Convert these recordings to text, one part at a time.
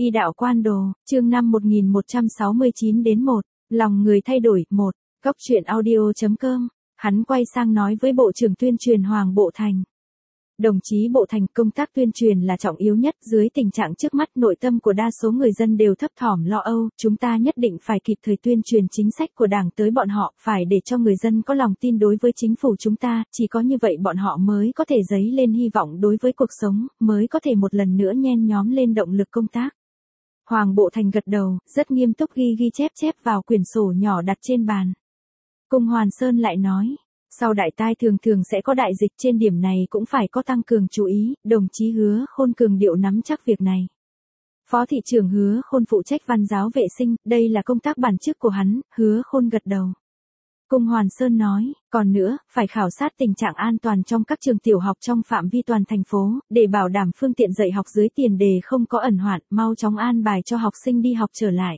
Y đạo quan đồ, chương 5 1169 đến 1, lòng người thay đổi, 1, góc truyện audio.com, hắn quay sang nói với Bộ trưởng tuyên truyền Hoàng Bộ Thành. Đồng chí Bộ Thành, công tác tuyên truyền là trọng yếu nhất, dưới tình trạng trước mắt nội tâm của đa số người dân đều thấp thỏm lo âu, chúng ta nhất định phải kịp thời tuyên truyền chính sách của Đảng tới bọn họ, phải để cho người dân có lòng tin đối với chính phủ chúng ta, chỉ có như vậy bọn họ mới có thể dấy lên hy vọng đối với cuộc sống, mới có thể một lần nữa nhen nhóm lên động lực công tác. Hoàng Bộ Thành gật đầu, rất nghiêm túc ghi chép vào quyển sổ nhỏ đặt trên bàn. Cung Hoàn Sơn lại nói, sau đại tai thường sẽ có đại dịch, trên điểm này cũng phải có tăng cường chú ý, đồng chí Hứa Khôn cường điệu nắm chắc việc này. Phó thị trưởng Hứa Khôn phụ trách văn giáo vệ sinh, đây là công tác bản chức của hắn, Hứa Khôn gật đầu. Cung Hoàn Sơn nói, còn nữa, phải khảo sát tình trạng an toàn trong các trường tiểu học trong phạm vi toàn thành phố, để bảo đảm phương tiện dạy học dưới tiền đề không có ẩn hoạn, mau chóng an bài cho học sinh đi học trở lại.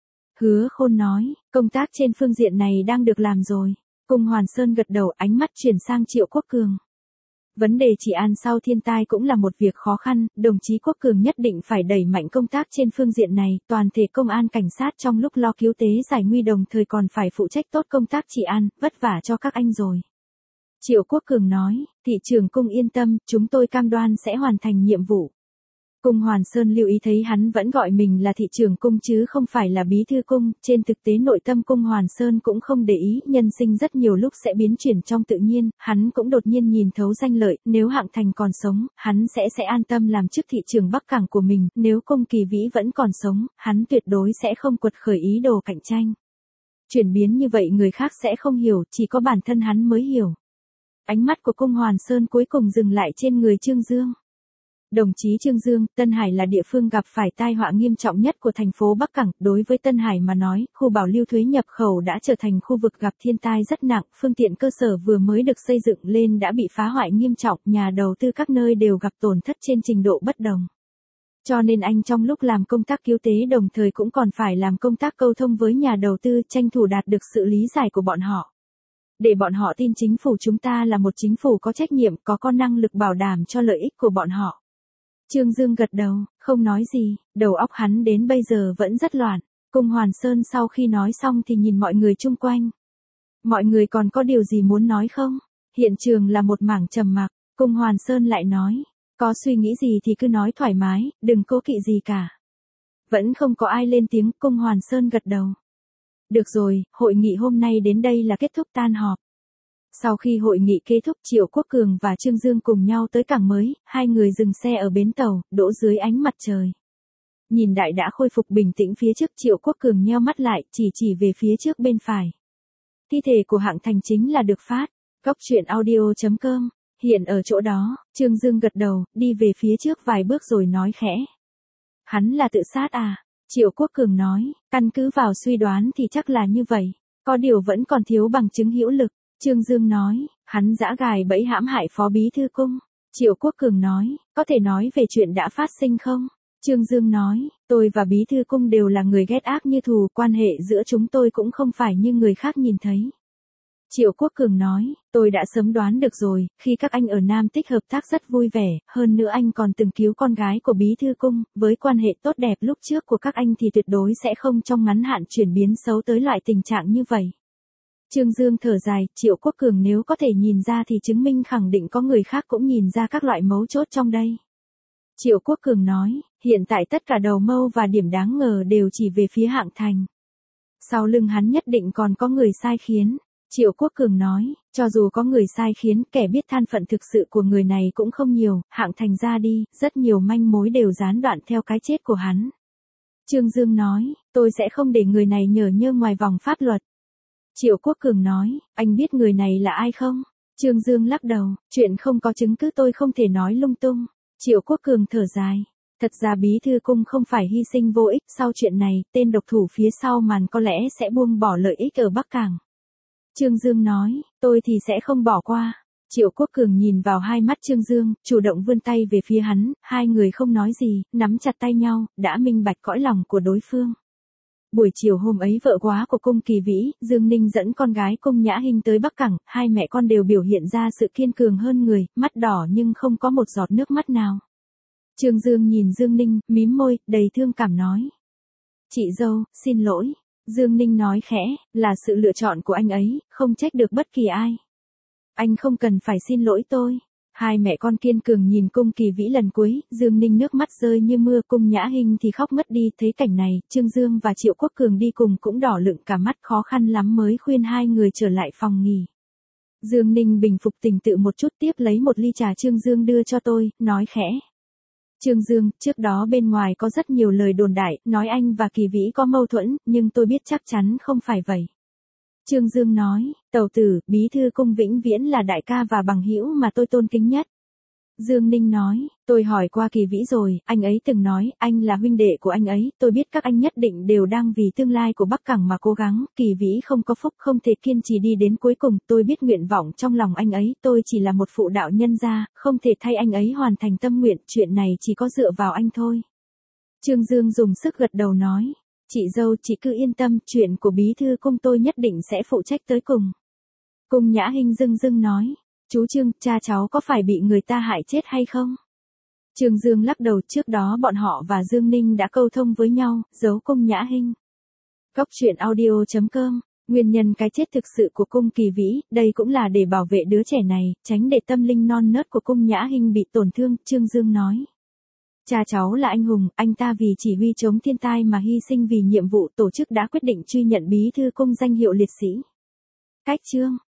Hứa Khôn nói, công tác trên phương diện này đang được làm rồi. Cung Hoàn Sơn gật đầu, ánh mắt chuyển sang Triệu Quốc Cường. Vấn đề trị an sau thiên tai cũng là một việc khó khăn, đồng chí Quốc Cường nhất định phải đẩy mạnh công tác trên phương diện này, toàn thể công an cảnh sát trong lúc lo cứu tế giải nguy đồng thời còn phải phụ trách tốt công tác trị an, vất vả cho các anh rồi. Triệu Quốc Cường nói, thị trưởng Cung yên tâm, chúng tôi cam đoan sẽ hoàn thành nhiệm vụ. Cung Hoàn Sơn lưu ý thấy hắn vẫn gọi mình là thị trưởng Cung chứ không phải là bí thư Cung, trên thực tế nội tâm Cung Hoàn Sơn cũng không để ý, nhân sinh rất nhiều lúc sẽ biến chuyển trong tự nhiên, hắn cũng đột nhiên nhìn thấu danh lợi, nếu Hạng Thành còn sống, hắn sẽ an tâm làm chức thị trưởng Bắc Cảng của mình, nếu Cung Kỳ Vĩ vẫn còn sống, hắn tuyệt đối sẽ không quật khởi ý đồ cạnh tranh. Chuyển biến như vậy người khác sẽ không hiểu, chỉ có bản thân hắn mới hiểu. Ánh mắt của Cung Hoàn Sơn cuối cùng dừng lại trên người Trương Dương. Đồng chí Trương Dương, Tân Hải là địa phương gặp phải tai họa nghiêm trọng nhất của thành phố Bắc Cảng, đối với Tân Hải mà nói, khu bảo lưu thuế nhập khẩu đã trở thành khu vực gặp thiên tai rất nặng, phương tiện cơ sở vừa mới được xây dựng lên đã bị phá hoại nghiêm trọng, nhà đầu tư các nơi đều gặp tổn thất trên trình độ bất đồng. Cho nên anh trong lúc làm công tác cứu tế đồng thời cũng còn phải làm công tác câu thông với nhà đầu tư, tranh thủ đạt được sự lý giải của bọn họ. Để bọn họ tin chính phủ chúng ta là một chính phủ có trách nhiệm, có năng lực bảo đảm cho lợi ích của bọn họ. Trương Dương gật đầu, không nói gì, đầu óc hắn đến bây giờ vẫn rất loạn. Cung Hoàn Sơn sau khi nói xong thì nhìn mọi người chung quanh. Mọi người còn có điều gì muốn nói không? Hiện trường là một mảng trầm mặc, Cung Hoàn Sơn lại nói, có suy nghĩ gì thì cứ nói thoải mái, đừng cố kỵ gì cả. Vẫn không có ai lên tiếng, Cung Hoàn Sơn gật đầu. Được rồi, hội nghị hôm nay đến đây là kết thúc, tan họp. Sau khi hội nghị kết thúc, Triệu Quốc Cường và Trương Dương cùng nhau tới cảng mới, hai người dừng xe ở bến tàu, đỗ dưới ánh mặt trời. Nhìn đại đã khôi phục bình tĩnh phía trước, Triệu Quốc Cường nheo mắt lại, chỉ về phía trước bên phải. Thi thể của Hạng Thành chính là được phát. Góc truyện audio.com, hiện ở chỗ đó, Trương Dương gật đầu, đi về phía trước vài bước rồi nói khẽ. Hắn là tự sát à? Triệu Quốc Cường nói, căn cứ vào suy đoán thì chắc là như vậy, có điều vẫn còn thiếu bằng chứng hữu lực. Trương Dương nói, hắn giã gài bẫy hãm hại Phó Bí thư Cung. Triệu Quốc Cường nói, có thể nói về chuyện đã phát sinh không? Trương Dương nói, tôi và Bí thư Cung đều là người ghét ác như thù, quan hệ giữa chúng tôi cũng không phải như người khác nhìn thấy. Triệu Quốc Cường nói, tôi đã sớm đoán được rồi, khi các anh ở Nam Tích hợp tác rất vui vẻ, hơn nữa anh còn từng cứu con gái của Bí thư Cung, với quan hệ tốt đẹp lúc trước của các anh thì tuyệt đối sẽ không trong ngắn hạn chuyển biến xấu tới loại tình trạng như vậy. Trương Dương thở dài, Triệu Quốc Cường nếu có thể nhìn ra thì chứng minh khẳng định có người khác cũng nhìn ra các loại mấu chốt trong đây. Triệu Quốc Cường nói, hiện tại tất cả đầu mâu và điểm đáng ngờ đều chỉ về phía Hạng Thành. Sau lưng hắn nhất định còn có người sai khiến. Triệu Quốc Cường nói, cho dù có người sai khiến, kẻ biết thân phận thực sự của người này cũng không nhiều, Hạng Thành ra đi, rất nhiều manh mối đều gián đoạn theo cái chết của hắn. Trương Dương nói, tôi sẽ không để người này nhởn nhơ ngoài vòng pháp luật. Triệu Quốc Cường nói, anh biết người này là ai không? Trương Dương lắc đầu, chuyện không có chứng cứ tôi không thể nói lung tung. Triệu Quốc Cường thở dài, thật ra Bí thư Cung không phải hy sinh vô ích, sau chuyện này, tên độc thủ phía sau màn có lẽ sẽ buông bỏ lợi ích ở Bắc Cảng. Trương Dương nói, tôi thì sẽ không bỏ qua. Triệu Quốc Cường nhìn vào hai mắt Trương Dương, chủ động vươn tay về phía hắn, hai người không nói gì, nắm chặt tay nhau, đã minh bạch cõi lòng của đối phương. Buổi chiều hôm ấy vợ quá của Cung Kỳ Vĩ, Dương Ninh dẫn con gái Cung Nhã Hinh tới Bắc Cảng, hai mẹ con đều biểu hiện ra sự kiên cường hơn người, mắt đỏ nhưng không có một giọt nước mắt nào. Trương Dương nhìn Dương Ninh, mím môi, đầy thương cảm nói. Chị dâu, xin lỗi. Dương Ninh nói khẽ, là sự lựa chọn của anh ấy, không trách được bất kỳ ai. Anh không cần phải xin lỗi tôi. Hai mẹ con kiên cường nhìn Cung Kỳ Vĩ lần cuối, Dương Ninh nước mắt rơi như mưa, Cung Nhã Hinh thì khóc ngất đi. Thấy cảnh này, Trương Dương và Triệu Quốc Cường đi cùng cũng đỏ lựng cả mắt, khó khăn lắm mới khuyên hai người trở lại phòng nghỉ. Dương Ninh bình phục tình tự một chút, tiếp lấy một ly trà Trương Dương đưa cho tôi, nói khẽ. Trương Dương, trước đó bên ngoài có rất nhiều lời đồn đại, nói anh và Kỳ Vĩ có mâu thuẫn, nhưng tôi biết chắc chắn không phải vậy. Trương Dương nói, tẩu tử, bí thư Cung vĩnh viễn là đại ca và bằng hữu mà tôi tôn kính nhất. Dương Ninh nói, tôi hỏi qua Kỳ Vĩ rồi, anh ấy từng nói, anh là huynh đệ của anh ấy, tôi biết các anh nhất định đều đang vì tương lai của Bắc Cảng mà cố gắng, Kỳ Vĩ không có phúc, không thể kiên trì đi đến cuối cùng, tôi biết nguyện vọng trong lòng anh ấy, tôi chỉ là một phụ đạo nhân gia, không thể thay anh ấy hoàn thành tâm nguyện, chuyện này chỉ có dựa vào anh thôi. Trương Dương dùng sức gật đầu nói, chị dâu, chị cứ yên tâm, chuyện của bí thư Cung tôi nhất định sẽ phụ trách tới cùng. Cung Nhã Hinh dưng dưng nói. Chú Trương, cha cháu có phải bị người ta hại chết hay không? Trương Dương lắc đầu, trước đó bọn họ và Dương Ninh đã câu thông với nhau, giấu Cung Nhã Hinh. Góc truyện audio.com, nguyên nhân cái chết thực sự của Cung Kỳ Vĩ, đây cũng là để bảo vệ đứa trẻ này, tránh để tâm linh non nớt của Cung Nhã Hinh bị tổn thương, Trương Dương nói. Cha cháu là anh hùng, anh ta vì chỉ huy chống thiên tai mà hy sinh vì nhiệm vụ, tổ chức đã quyết định truy nhận bí thư Cung danh hiệu liệt sĩ. Cách chương.